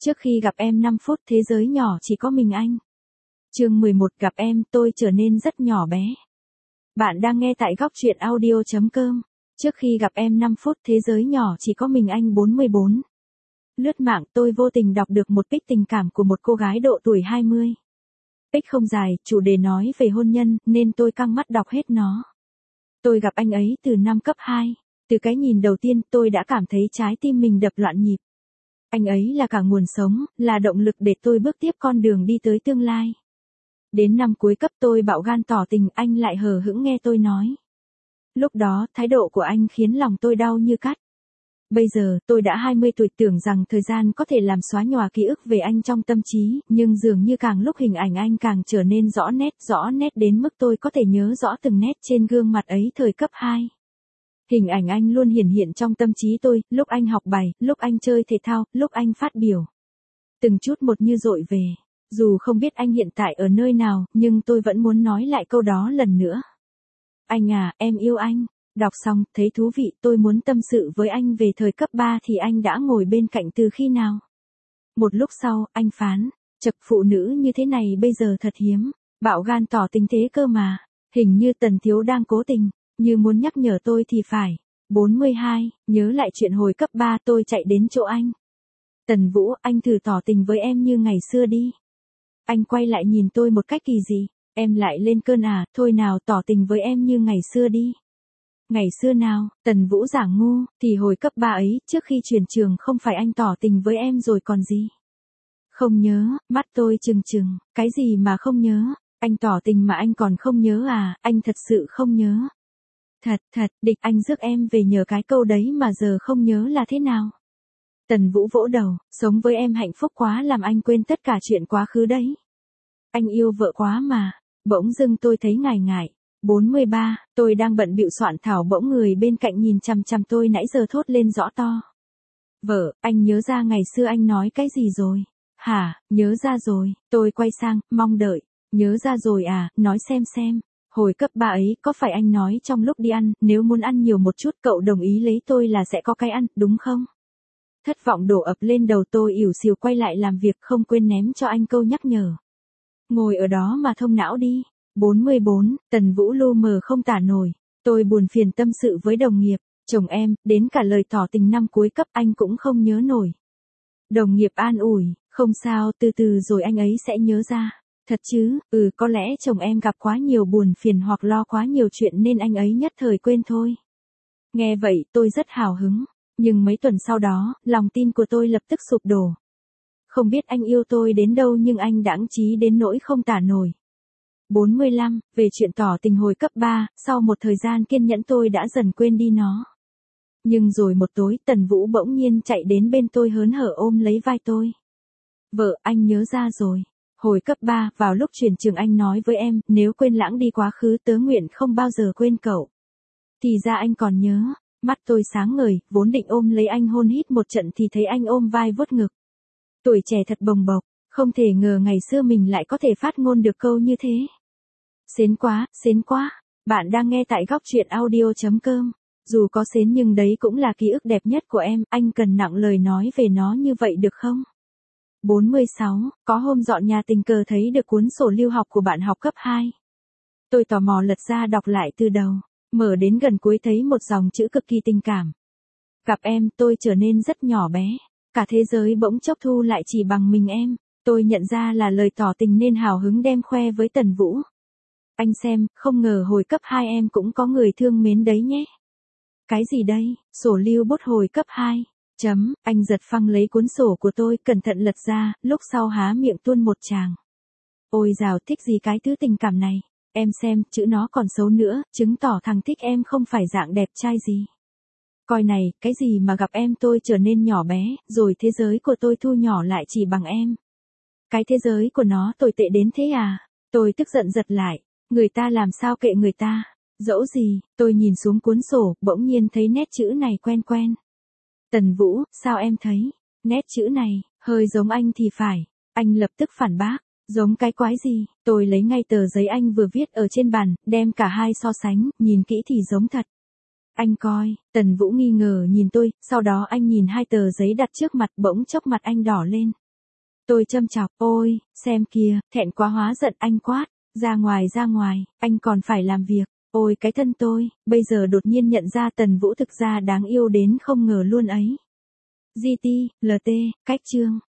Trước khi gặp em 5 phút thế giới nhỏ chỉ có mình anh. Chương 11 gặp em tôi trở nên rất nhỏ bé. Bạn đang nghe tại góc truyện audio.com. Trước khi gặp em 5 phút thế giới nhỏ chỉ có mình anh 44. Lướt mạng tôi vô tình đọc được một pic tình cảm của một cô gái độ tuổi 20. Pic không dài, chủ đề nói về hôn nhân nên tôi căng mắt đọc hết nó. Tôi gặp anh ấy từ năm cấp 2. Từ cái nhìn đầu tiên tôi đã cảm thấy trái tim mình đập loạn nhịp. Anh ấy là cả nguồn sống, là động lực để tôi bước tiếp con đường đi tới tương lai. Đến năm cuối cấp tôi bạo gan tỏ tình, anh lại hờ hững nghe tôi nói. Lúc đó, thái độ của anh khiến lòng tôi đau như cắt. Bây giờ, tôi đã 20 tuổi, tưởng rằng thời gian có thể làm xóa nhòa ký ức về anh trong tâm trí, nhưng dường như càng lúc hình ảnh anh càng trở nên rõ nét đến mức tôi có thể nhớ rõ từng nét trên gương mặt ấy thời cấp 2. Hình ảnh anh luôn hiển hiện trong tâm trí tôi, lúc anh học bài, lúc anh chơi thể thao, lúc anh phát biểu. Từng chút một như dội về. Dù không biết anh hiện tại ở nơi nào, nhưng tôi vẫn muốn nói lại câu đó lần nữa. Anh à, em yêu anh. Đọc xong, thấy thú vị, tôi muốn tâm sự với anh về thời cấp 3 thì anh đã ngồi bên cạnh từ khi nào? Một lúc sau, anh phán, chật phụ nữ như thế này bây giờ thật hiếm, bạo gan tỏ tình thế cơ mà, hình như Tần Thiếu đang cố tình, như muốn nhắc nhở tôi thì phải. 42, nhớ lại chuyện hồi cấp 3 tôi chạy đến chỗ anh. Tần Vũ, anh thử tỏ tình với em như ngày xưa đi. Anh quay lại nhìn tôi một cách kỳ dị, em lại lên cơn à, thôi nào tỏ tình với em như ngày xưa đi. Ngày xưa nào, Tần Vũ giả ngu, thì hồi cấp 3 ấy, trước khi chuyển trường không phải anh tỏ tình với em rồi còn gì. Không nhớ, mắt tôi trừng, cái gì mà không nhớ, anh tỏ tình mà anh còn không nhớ à, anh thật sự không nhớ. Thật, địch anh rước em về nhờ cái câu đấy mà giờ không nhớ là thế nào. Tần Vũ vỗ đầu, sống với em hạnh phúc quá làm anh quên tất cả chuyện quá khứ đấy. Anh yêu vợ quá mà, bỗng dưng tôi thấy ngại. 43, tôi đang bận bịu soạn thảo bỗng người bên cạnh nhìn chằm chằm tôi nãy giờ thốt lên rõ to. Vợ, anh nhớ ra ngày xưa anh nói cái gì rồi? Hả, nhớ ra rồi, tôi quay sang, mong đợi. Nhớ ra rồi à, nói xem. Hồi cấp 3 ấy, có phải anh nói trong lúc đi ăn, nếu muốn ăn nhiều một chút cậu đồng ý lấy tôi là sẽ có cái ăn, đúng không? Thất vọng đổ ập lên đầu tôi ỉu xìu quay lại làm việc không quên ném cho anh câu nhắc nhở. Ngồi ở đó mà thông não đi. 44, Tần Vũ lu mờ không tả nổi. Tôi buồn phiền tâm sự với đồng nghiệp, chồng em, đến cả lời tỏ tình năm cuối cấp anh cũng không nhớ nổi. Đồng nghiệp an ủi, không sao, từ từ rồi anh ấy sẽ nhớ ra. Thật chứ, có lẽ chồng em gặp quá nhiều buồn phiền hoặc lo quá nhiều chuyện nên anh ấy nhất thời quên thôi. Nghe vậy tôi rất hào hứng, nhưng mấy tuần sau đó, lòng tin của tôi lập tức sụp đổ. Không biết anh yêu tôi đến đâu nhưng anh đãng trí đến nỗi không tả nổi. 45, về chuyện tỏ tình hồi cấp 3, sau một thời gian kiên nhẫn tôi đã dần quên đi nó. Nhưng rồi một tối, Tần Vũ bỗng nhiên chạy đến bên tôi hớn hở ôm lấy vai tôi. Vợ, anh nhớ ra rồi. Hồi cấp 3, vào lúc chuyển trường anh nói với em, nếu quên lãng đi quá khứ tớ nguyện không bao giờ quên cậu. Thì ra anh còn nhớ, mắt tôi sáng ngời, vốn định ôm lấy anh hôn hít một trận thì thấy anh ôm vai vuốt ngực. Tuổi trẻ thật bồng bộc, không thể ngờ ngày xưa mình lại có thể phát ngôn được câu như thế. Xến quá, bạn đang nghe tại góc truyện audio.com. Dù có xến nhưng đấy cũng là ký ức đẹp nhất của em, anh cần nặng lời nói về nó như vậy được không? 46, có hôm dọn nhà tình cờ thấy được cuốn sổ lưu học của bạn học cấp 2. Tôi tò mò lật ra đọc lại từ đầu, mở đến gần cuối thấy một dòng chữ cực kỳ tình cảm. Gặp em tôi trở nên rất nhỏ bé, cả thế giới bỗng chốc thu lại chỉ bằng mình em, tôi nhận ra là lời tỏ tình nên hào hứng đem khoe với Tần Vũ. Anh xem, không ngờ hồi cấp 2 em cũng có người thương mến đấy nhé. Cái gì đây, sổ lưu bút hồi cấp 2. Anh giật phăng lấy cuốn sổ của tôi, cẩn thận lật ra, lúc sau há miệng tuôn một tràng. Ôi dào, thích gì cái thứ tình cảm này, em xem, chữ nó còn xấu nữa, chứng tỏ thằng thích em không phải dạng đẹp trai gì. Coi này, cái gì mà gặp em tôi trở nên nhỏ bé, rồi thế giới của tôi thu nhỏ lại chỉ bằng em. Cái thế giới của nó tồi tệ đến thế à? Tôi tức giận giật lại, người ta làm sao kệ người ta, dẫu gì, tôi nhìn xuống cuốn sổ, bỗng nhiên thấy nét chữ này quen. Tần Vũ, sao em thấy, nét chữ này, hơi giống anh thì phải, anh lập tức phản bác, giống cái quái gì, tôi lấy ngay tờ giấy anh vừa viết ở trên bàn, đem cả hai so sánh, nhìn kỹ thì giống thật. Anh coi, Tần Vũ nghi ngờ nhìn tôi, sau đó anh nhìn hai tờ giấy đặt trước mặt bỗng chốc mặt anh đỏ lên. Tôi châm chọc, ôi, xem kìa, thẹn quá hóa giận anh quát. Ra ngoài, anh còn phải làm việc. Ôi cái thân tôi, bây giờ đột nhiên nhận ra Tần Vũ thực ra đáng yêu đến không ngờ luôn ấy. GT, LT, cách chương.